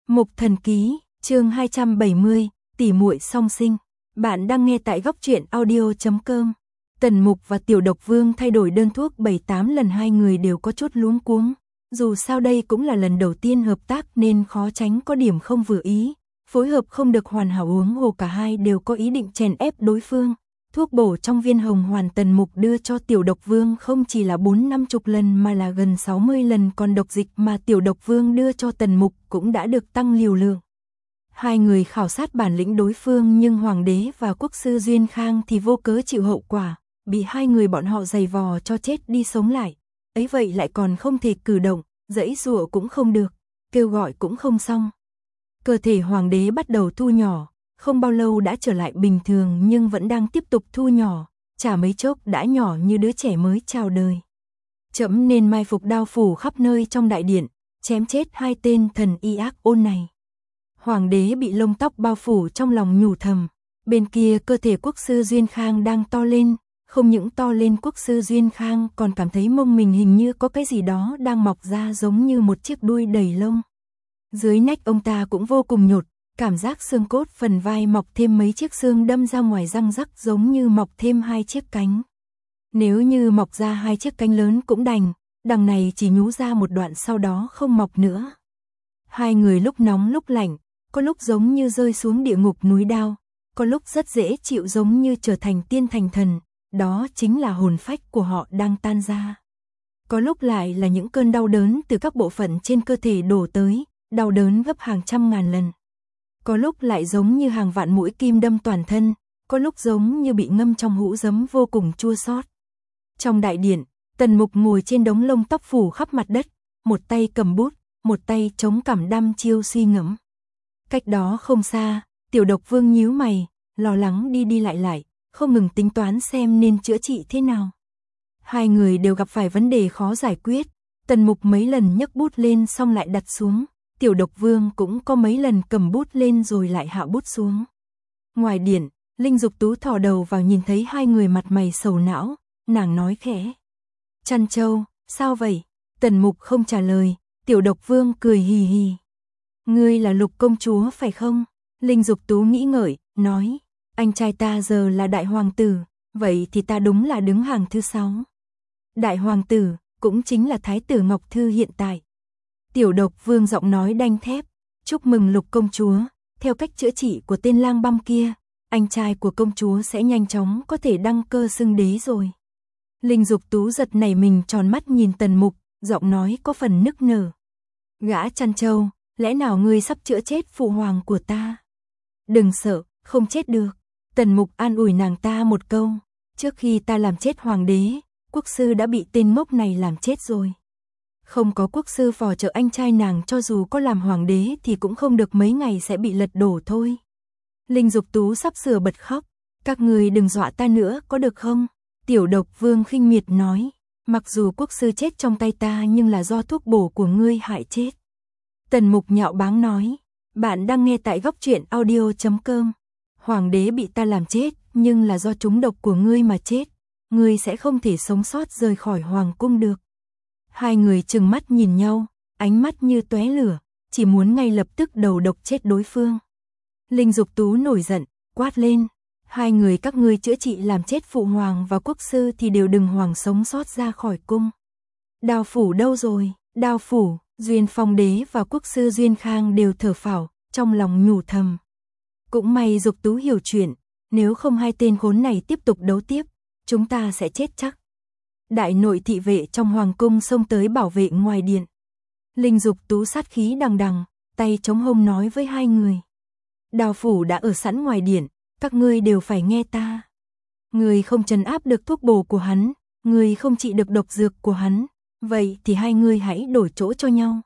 Mục Thần Ký, chương 270, tỉ muội song sinh. Bạn đang nghe tại góc truyện audio.com. Tần Mục và Tiểu Độc Vương thay đổi đơn thuốc 7-8 lần, hai người đều có chút luống cuống. Dù sao đây cũng là lần đầu tiên hợp tác nên khó tránh có điểm không vừa ý. Phối hợp không được hoàn hảo, huống hồ cả hai đều có ý định chèn ép đối phương. Thuốc bổ trong viên hồng hoàn Tần Mục đưa cho Tiểu Độc Vương không chỉ là 4-50 lần mà là gần 60 lần, còn độc dịch mà Tiểu Độc Vương đưa cho Tần Mục cũng đã được tăng liều lượng. Hai người khảo sát bản lĩnh đối phương, nhưng Hoàng đế và Quốc sư Duyên Khang thì vô cớ chịu hậu quả, bị hai người bọn họ giày vò cho chết đi sống lại. Ấy vậy lại còn không thể cử động, giãy giụa cũng không được, kêu gọi cũng không xong. Cơ thể Hoàng đế bắt đầu thu nhỏ, không bao lâu đã trở lại bình thường nhưng vẫn đang tiếp tục thu nhỏ, chả mấy chốc đã nhỏ như đứa trẻ mới chào đời. Trẫm nên mai phục đao phủ khắp nơi trong đại điện, chém chết hai tên thần y ác ôn này. Hoàng đế bị lông tóc bao phủ trong lòng nhủ thầm. Bên kia cơ thể Quốc sư Duyên Khang đang to lên, không những to lên, Quốc sư Duyên Khang còn cảm thấy mông mình hình như có cái gì đó đang mọc ra, giống như một chiếc đuôi đầy lông. Dưới nách ông ta cũng vô cùng nhột, cảm giác xương cốt phần vai mọc thêm mấy chiếc xương đâm ra ngoài răng rắc, giống như mọc thêm hai chiếc cánh. Nếu như mọc ra hai chiếc cánh lớn cũng đành, đằng này chỉ nhú ra một đoạn sau đó không mọc nữa. Hai người lúc nóng lúc lạnh, có lúc giống như rơi xuống địa ngục núi đao, có lúc rất dễ chịu giống như trở thành tiên thành thần, đó chính là hồn phách của họ đang tan ra. Có lúc lại là những cơn đau đớn từ các bộ phận trên cơ thể đổ tới, đau đớn gấp hàng trăm ngàn lần. Có lúc lại giống như hàng vạn mũi kim đâm toàn thân, có lúc giống như bị ngâm trong hũ giấm vô cùng chua xót. Trong đại điện, Tần Mục ngồi trên đống lông tóc phủ khắp mặt đất, một tay cầm bút, một tay chống cằm đăm chiêu suy ngẫm. Cách đó không xa, Tiểu Độc Vương nhíu mày, lo lắng đi đi lại lại, không ngừng tính toán xem nên chữa trị thế nào. Hai người đều gặp phải vấn đề khó giải quyết, Tần Mục mấy lần nhấc bút lên xong lại đặt xuống, Tiểu Độc Vương cũng có mấy lần cầm bút lên rồi lại hạ bút xuống. Ngoài điện, Linh Dục Tú thò đầu vào nhìn thấy hai người mặt mày sầu não, nàng nói khẽ. Chăn Châu, sao vậy? Tần Mục không trả lời, Tiểu Độc Vương cười hì hì. Ngươi là Lục công chúa phải không? Linh Dục Tú nghĩ ngợi, nói, anh trai ta giờ là đại hoàng tử, vậy thì ta đúng là đứng hàng thứ 6. Đại hoàng tử, cũng chính là thái tử Ngọc Thư hiện tại. Tiểu Độc Vương giọng nói đanh thép, chúc mừng Lục công chúa, theo cách chữa trị của tên lang băm kia, anh trai của công chúa sẽ nhanh chóng có thể đăng cơ xưng đế rồi. Linh Dục Tú giật nảy mình, tròn mắt nhìn Tần Mục, giọng nói có phần nức nở. Gã Chăn Châu, lẽ nào ngươi sắp chữa chết phụ hoàng của ta? Đừng sợ, không chết được. Tần Mục an ủi nàng ta một câu, trước khi ta làm chết hoàng đế, quốc sư đã bị tên ngốc này làm chết rồi. Không có quốc sư phò trợ anh trai nàng, cho dù có làm hoàng đế thì cũng không được mấy ngày sẽ bị lật đổ thôi. Linh Dục Tú sắp sửa bật khóc, các người đừng dọa ta nữa có được không? Tiểu Độc Vương khinh miệt nói, mặc dù quốc sư chết trong tay ta nhưng là do thuốc bổ của ngươi hại chết. Tần Mục nhạo báng nói, bạn đang nghe tại góc truyện audio.com. Hoàng đế bị ta làm chết nhưng là do trúng độc của ngươi mà chết, ngươi sẽ không thể sống sót rời khỏi hoàng cung được. Hai người trừng mắt nhìn nhau, ánh mắt như tóe lửa, chỉ muốn ngay lập tức đầu độc chết đối phương. Linh Dục Tú nổi giận, quát lên, hai người các ngươi chữa trị làm chết phụ hoàng và quốc sư thì đều đừng hoàng sống sót ra khỏi cung. Đao phủ đâu rồi? Đao phủ. Duyên Phong đế và quốc sư Duyên Khang đều thở phào, trong lòng nhủ thầm. Cũng may Dục Tú hiểu chuyện, nếu không hai tên khốn này tiếp tục đấu tiếp, chúng ta sẽ chết chắc. Đại nội thị vệ trong hoàng cung xông tới bảo vệ ngoài điện. Linh Dục Tú sát khí đằng đằng, tay chống hông nói với hai người. Đao phủ đã ở sẵn ngoài điện, các ngươi đều phải nghe ta. Người không trấn áp được thuốc bổ của hắn, người không trị được độc dược của hắn. Vậy thì hai người hãy đổi chỗ cho nhau.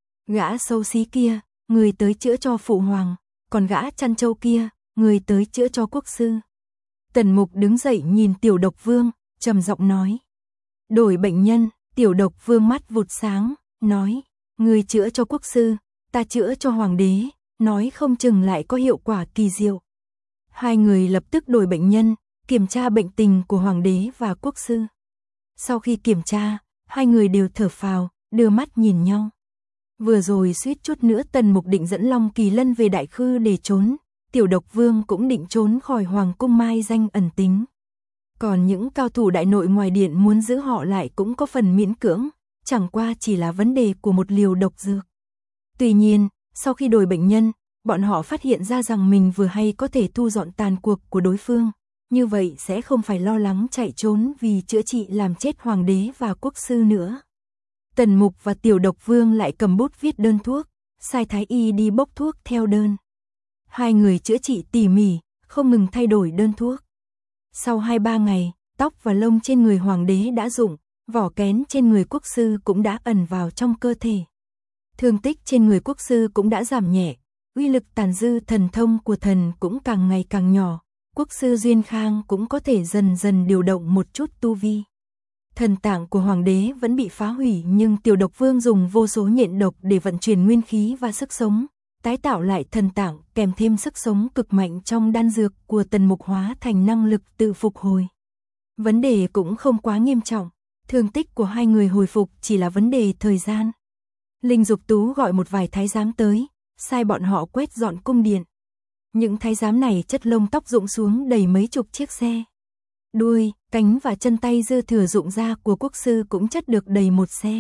Gã xấu xí kia, người tới chữa cho phụ hoàng, còn gã Chăn Châu kia, người tới chữa cho quốc sư. Tần Mục đứng dậy nhìn Tiểu Độc Vương, trầm giọng nói. Đổi bệnh nhân. Tiểu Độc Vương mắt vụt sáng, nói, người chữa cho quốc sư, ta chữa cho hoàng đế, nói không chừng lại có hiệu quả kỳ diệu. Hai người lập tức đổi bệnh nhân, kiểm tra bệnh tình của hoàng đế và quốc sư. Sau khi kiểm tra, hai người đều thở phào, đưa mắt nhìn nhau. Vừa rồi suýt chút nữa Tần Mục định dẫn Long Kỳ Lân về Đại Khư để trốn, Tiểu Độc Vương cũng định trốn khỏi Hoàng cung mai danh ẩn tính. Còn những cao thủ đại nội ngoài điện muốn giữ họ lại cũng có phần miễn cưỡng, chẳng qua chỉ là vấn đề của một liều độc dược. Tuy nhiên, sau khi đổi bệnh nhân, bọn họ phát hiện ra rằng mình vừa hay có thể thu dọn tàn cuộc của đối phương, như vậy sẽ không phải lo lắng chạy trốn vì chữa trị làm chết hoàng đế và quốc sư nữa. Tần Mục và Tiểu Độc Vương lại cầm bút viết đơn thuốc, sai thái y đi bốc thuốc theo đơn. Hai người chữa trị tỉ mỉ, không ngừng thay đổi đơn thuốc. Sau 2-3 ngày, tóc và lông trên người hoàng đế đã rụng, vỏ kén trên người quốc sư cũng đã ẩn vào trong cơ thể. Thương tích trên người quốc sư cũng đã giảm nhẹ, uy lực tàn dư thần thông của thần cũng càng ngày càng nhỏ, quốc sư Duyên Khang cũng có thể dần dần điều động một chút tu vi. Thần tạng của hoàng đế vẫn bị phá hủy nhưng Tiểu Độc Vương dùng vô số nhện độc để vận chuyển nguyên khí và sức sống, tái tạo lại thần tạng kèm thêm sức sống cực mạnh trong đan dược của Tần Mục hóa thành năng lực tự phục hồi. Vấn đề cũng không quá nghiêm trọng, thương tích của hai người hồi phục chỉ là vấn đề thời gian. Linh Dục Tú gọi một vài thái giám tới, sai bọn họ quét dọn cung điện. Những thái giám này chất lông tóc rụng xuống đầy mấy chục chiếc xe. Đuôi, cánh và chân tay dư thừa rụng ra của quốc sư cũng chất được đầy một xe.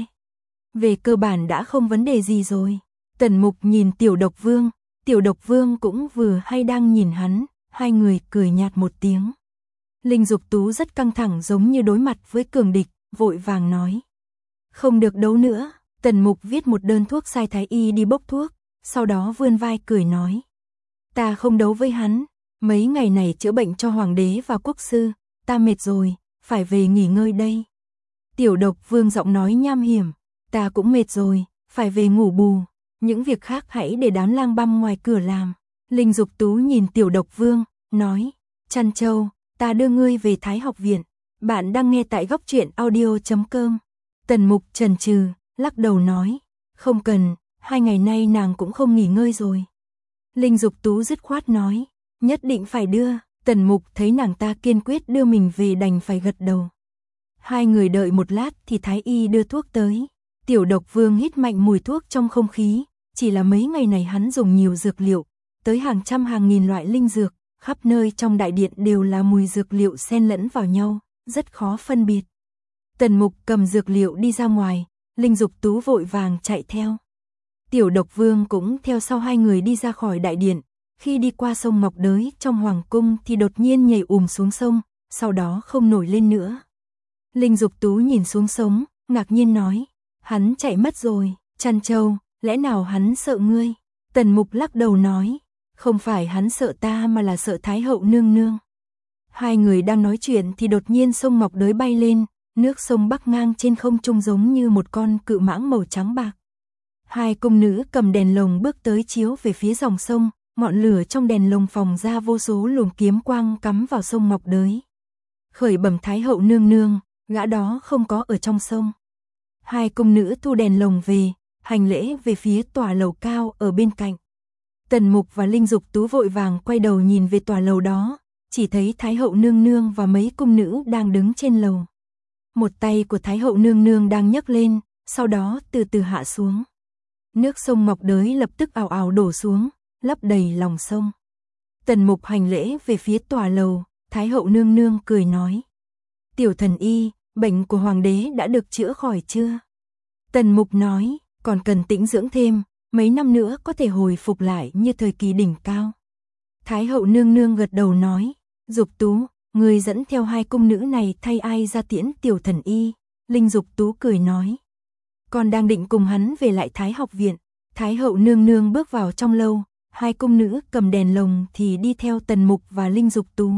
Về cơ bản đã không vấn đề gì rồi. Tần Mục nhìn Tiểu Độc Vương, Tiểu Độc Vương cũng vừa hay đang nhìn hắn, hai người cười nhạt một tiếng. Linh Dục Tú rất căng thẳng giống như đối mặt với cường địch, vội vàng nói. Không được đấu nữa, Tần Mục viết một đơn thuốc sai thái y đi bốc thuốc, sau đó vươn vai cười nói. Ta không đấu với hắn, mấy ngày này chữa bệnh cho hoàng đế và quốc sư, ta mệt rồi, phải về nghỉ ngơi đây. Tiểu Độc Vương giọng nói nham hiểm, ta cũng mệt rồi, phải về ngủ bù, những việc khác hãy để đám lang băm ngoài cửa làm. Linh Dục Tú nhìn Tiểu Độc Vương, nói, Trăn Châu, ta đưa ngươi về Thái học viện. Bạn đang nghe tại góc truyện audio.com. Tần Mục chần chừ, lắc đầu nói, không cần, 2 ngày nay nàng cũng không nghỉ ngơi rồi. Linh Dục Tú dứt khoát nói, nhất định phải đưa. Tần Mục thấy nàng ta kiên quyết đưa mình về đành phải gật đầu. Hai người đợi một lát thì thái y đưa thuốc tới. Tiểu Độc Vương hít mạnh mùi thuốc trong không khí, chỉ là mấy ngày này hắn dùng nhiều dược liệu, tới hàng trăm hàng nghìn loại linh dược, khắp nơi trong đại điện đều là mùi dược liệu xen lẫn vào nhau, rất khó phân biệt. Tần Mục cầm dược liệu đi ra ngoài, Linh Dục Tú vội vàng chạy theo. Tiểu Độc Vương cũng theo sau hai người đi ra khỏi đại điện, khi đi qua sông Ngọc Đới trong hoàng cung thì đột nhiên nhảy xuống sông, sau đó không nổi lên nữa. Linh Dục Tú nhìn xuống sông, ngạc nhiên nói, hắn chạy mất rồi, Trăn Châu, lẽ nào hắn sợ ngươi? Tần Mục lắc đầu nói, không phải hắn sợ ta mà là sợ Thái hậu nương nương. Hai người đang nói chuyện thì đột nhiên sông Ngọc Đới bay lên, nước sông bắc ngang trên không trung giống như một con cự mãng màu trắng bạc. Hai cung nữ cầm đèn lồng bước tới chiếu về phía dòng sông, ngọn lửa trong đèn lồng phóng ra vô số luồng kiếm quang cắm vào sông Ngọc Đới. Khởi bẩm Thái hậu nương nương, gã đó không có ở trong sông. Hai cung nữ thu đèn lồng về, hành lễ về phía tòa lầu cao ở bên cạnh. Tần Mục và Linh Dục Tú vội vàng quay đầu nhìn về tòa lầu đó, chỉ thấy Thái hậu nương nương và mấy cung nữ đang đứng trên lầu. Một tay của Thái hậu nương nương đang nhấc lên, sau đó từ từ hạ xuống. Nước sông Ngọc Đới lập tức ào ào đổ xuống, lấp đầy lòng sông. Tần Mục hành lễ về phía tòa lầu, Thái hậu nương nương cười nói. Tiểu thần y, bệnh của hoàng đế đã được chữa khỏi chưa? Tần Mục nói, còn cần tĩnh dưỡng thêm, mấy năm nữa có thể hồi phục lại như thời kỳ đỉnh cao. Thái hậu nương nương gật đầu nói, Dục Tú, người dẫn theo hai cung nữ này thay ai ra tiễn tiểu thần y? Linh Dục Tú cười nói, con đang định cùng hắn về lại Thái học viện. Thái hậu nương nương bước vào trong lâu, hai cung nữ cầm đèn lồng thì đi theo Tần Mục và Linh Dục Tú.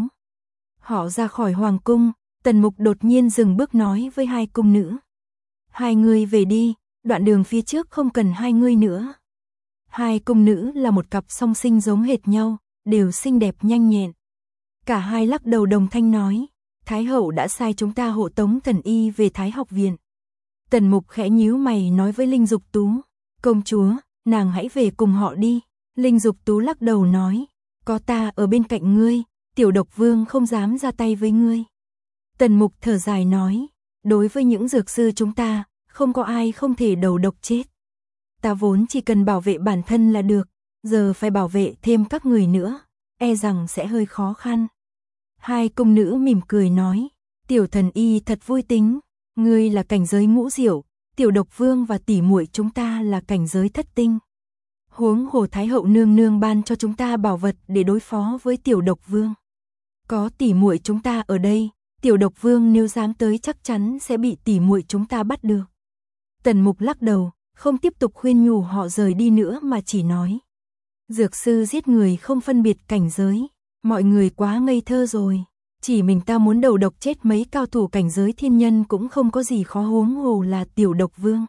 Họ ra khỏi hoàng cung, Tần Mục đột nhiên dừng bước nói với hai cung nữ. Hai người về đi, đoạn đường phía trước không cần hai người nữa. Hai cung nữ là một cặp song sinh giống hệt nhau, đều xinh đẹp nhanh nhẹn. Cả hai lắc đầu đồng thanh nói, Thái hậu đã sai chúng ta hộ tống thần y về Thái học viện. Tần Mục khẽ nhíu mày nói với Linh Dục Tú, công chúa, nàng hãy về cùng họ đi. Linh Dục Tú lắc đầu nói, có ta ở bên cạnh ngươi, Tiểu Độc Vương không dám ra tay với ngươi. Tần Mục thở dài nói, đối với những dược sư chúng ta, không có ai không thể đầu độc chết. ta vốn chỉ cần bảo vệ bản thân là được, giờ phải bảo vệ thêm các người nữa, e rằng sẽ hơi khó khăn. Hai cung nữ mỉm cười nói, tiểu thần y thật vui tính, ngươi là cảnh giới ngũ diệu, tiểu độc vương và tỷ muội chúng ta là cảnh giới thất tinh. Huống hồ Thái hậu nương nương ban cho chúng ta bảo vật để đối phó với tiểu độc vương. Có tỷ muội chúng ta ở đây, tiểu độc vương nếu dám tới chắc chắn sẽ bị tỷ muội chúng ta bắt được. Tần Mục lắc đầu, không tiếp tục khuyên nhủ họ rời đi nữa mà chỉ nói. Dược sư giết người không phân biệt cảnh giới, mọi người quá ngây thơ rồi. Chỉ mình ta muốn đầu độc chết mấy cao thủ cảnh giới thiên nhân cũng không có gì khó, huống hồ là tiểu độc vương.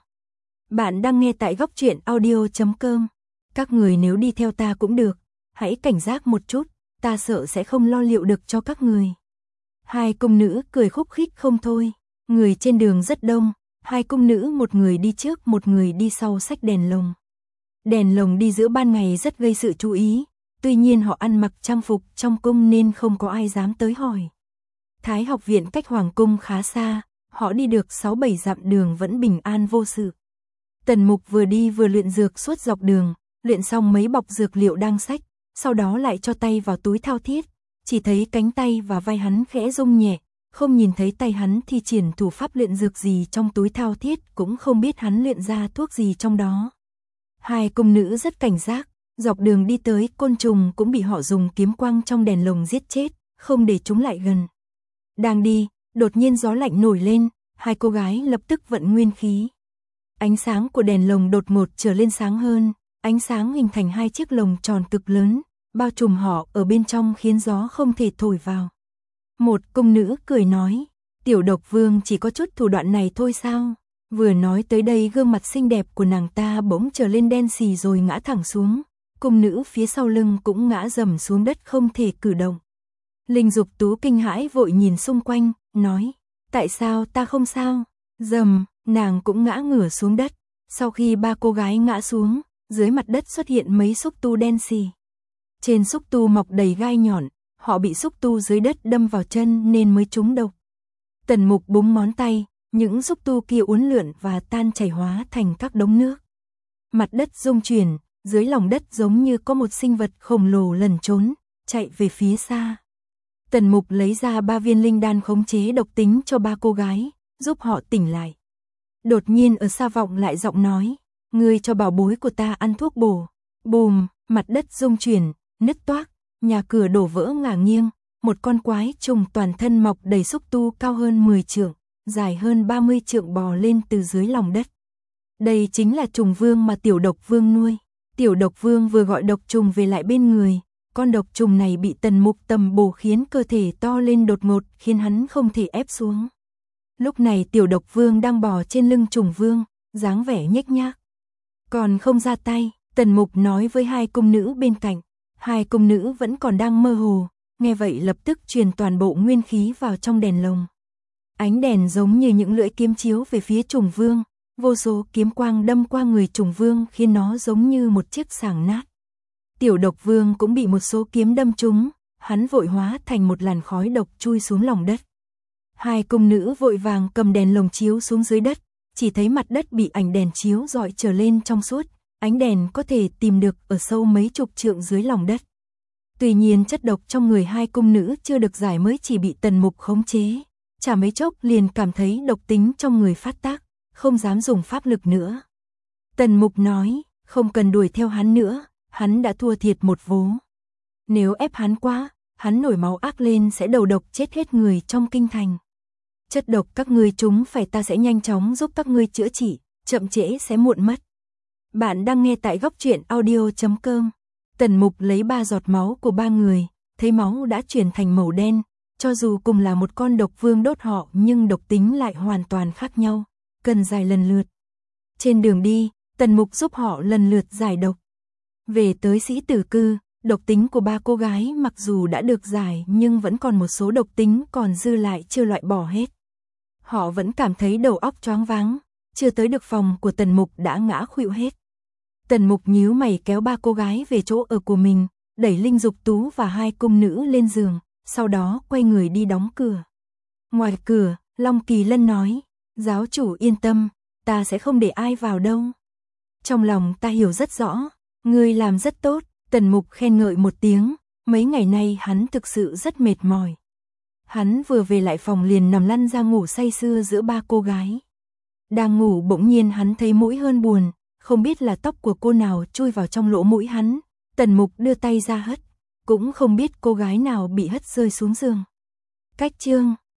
Bạn đang nghe tại góc truyện audio.com. Các người nếu đi theo ta cũng được, hãy cảnh giác một chút, ta sợ sẽ không lo liệu được cho các người. Hai cung nữ cười khúc khích không thôi, người trên đường rất đông, hai cung nữ một người đi trước một người đi sau xách đèn lồng. Đèn lồng đi giữa ban ngày rất gây sự chú ý, tuy nhiên họ ăn mặc trang phục trong cung nên không có ai dám tới hỏi. Thái học viện cách hoàng cung khá xa, họ đi được 6-7 dặm đường vẫn bình an vô sự. Tần Mục vừa đi vừa luyện dược suốt dọc đường, luyện xong mấy bọc dược liệu đang xách, sau đó lại cho tay vào túi thao thiết, chỉ thấy cánh tay và vai hắn khẽ rung nhẹ, không nhìn thấy tay hắn thi triển thủ pháp luyện dược gì trong túi thao thiết, cũng không biết hắn luyện ra thuốc gì trong đó. Hai cung nữ rất cảnh giác, dọc đường đi tới côn trùng cũng bị họ dùng kiếm quang trong đèn lồng giết chết, không để chúng lại gần. Đang đi, đột nhiên gió lạnh nổi lên, hai cô gái lập tức vận nguyên khí. Ánh sáng của đèn lồng đột ngột trở lên sáng hơn, ánh sáng hình thành hai chiếc lồng tròn cực lớn, bao trùm họ ở bên trong khiến gió không thể thổi vào. Một cung nữ cười nói, tiểu độc vương chỉ có chút thủ đoạn này thôi sao? Vừa nói tới đây gương mặt xinh đẹp của nàng ta bỗng trở lên đen xì rồi ngã thẳng xuống, cung nữ phía sau lưng cũng ngã rầm xuống đất không thể cử động. Linh Dục Tú kinh hãi vội nhìn xung quanh, nói, tại sao ta không sao? Rầm, nàng cũng ngã ngửa xuống đất. Sau khi ba cô gái ngã xuống, dưới mặt đất xuất hiện mấy xúc tu đen xì. Trên xúc tu mọc đầy gai nhọn, họ bị xúc tu dưới đất đâm vào chân nên mới trúng độc. Tần Mục búng ngón tay, những xúc tu kia uốn lượn và tan chảy hóa thành các đống nước. Mặt đất rung chuyển, dưới lòng đất giống như có một sinh vật khổng lồ lẩn trốn, chạy về phía xa. Tần Mục lấy ra 3 viên linh đan khống chế độc tính cho ba cô gái, giúp họ tỉnh lại. Đột nhiên ở xa vọng lại giọng nói, ngươi cho bảo bối của ta ăn thuốc bổ. Bùm, mặt đất rung chuyển, nứt toác, nhà cửa đổ vỡ ngả nghiêng, một con quái trùng toàn thân mọc đầy xúc tu cao hơn 10 trượng, dài hơn 30 trượng bò lên từ dưới lòng đất. Đây chính là trùng vương mà tiểu độc vương nuôi. Tiểu độc vương vừa gọi độc trùng về lại bên người, con độc trùng này bị Tần Mục tầm bổ khiến cơ thể to lên đột ngột, khiến hắn không thể ép xuống. Lúc này tiểu độc vương đang bò trên lưng trùng vương, dáng vẻ nhếch nhác. Còn không ra tay, Tần Mục nói với hai cung nữ bên cạnh. Hai cung nữ vẫn còn đang mơ hồ, nghe vậy lập tức truyền toàn bộ nguyên khí vào trong đèn lồng. Ánh đèn giống như những lưỡi kiếm chiếu về phía trùng vương, vô số kiếm quang đâm qua người trùng vương khiến nó giống như một chiếc sàng nát. Tiểu độc vương cũng bị một số kiếm đâm trúng, hắn vội hóa thành một làn khói độc chui xuống lòng đất. Hai cung nữ vội vàng cầm đèn lồng chiếu xuống dưới đất, chỉ thấy mặt đất bị ánh đèn chiếu rọi trở lên trong suốt, ánh đèn có thể tìm được ở sâu mấy chục trượng dưới lòng đất. Tuy nhiên chất độc trong người hai cung nữ chưa được giải mới chỉ bị Tần Mục khống chế, chả mấy chốc liền cảm thấy độc tính trong người phát tác, không dám dùng pháp lực nữa. Tần Mục nói, không cần đuổi theo hắn nữa, hắn đã thua thiệt một vố. Nếu ép hắn quá, hắn nổi máu ác lên sẽ đầu độc chết hết người trong kinh thành. Chất độc các ngươi chúng phải ta sẽ nhanh chóng giúp các ngươi chữa trị, chậm trễ sẽ muộn mất. Bạn đang nghe tại góc truyện audio.com. Tần Mục lấy 3 giọt máu của 3 người, thấy máu đã chuyển thành màu đen, cho dù cùng là một con độc vương đốt họ nhưng độc tính lại hoàn toàn khác nhau, cần giải lần lượt. Trên đường đi, Tần Mục giúp họ lần lượt giải độc. Về tới Sĩ Tử Cư, độc tính của 3 cô gái mặc dù đã được giải nhưng vẫn còn một số độc tính còn dư lại chưa loại bỏ hết. Họ vẫn cảm thấy đầu óc choáng váng, chưa tới được phòng của Tần Mục đã ngã khuỵu hết. Tần Mục nhíu mày kéo 3 cô gái về chỗ ở của mình, đẩy Linh Dục Tú và hai cung nữ lên giường, sau đó quay người đi đóng cửa. Ngoài cửa, Long Kỳ Lân nói, giáo chủ yên tâm, ta sẽ không để ai vào đâu. Trong lòng ta hiểu rất rõ, ngươi làm rất tốt, Tần Mục khen ngợi một tiếng, mấy ngày nay hắn thực sự rất mệt mỏi. Hắn vừa về lại phòng liền nằm lăn ra ngủ say sưa giữa ba cô gái. Đang ngủ bỗng nhiên hắn thấy mũi hơn buồn, không biết là tóc của cô nào chui vào trong lỗ mũi hắn, Tần Mục đưa tay ra hất, cũng không biết cô gái nào bị hất rơi xuống giường. Cách chương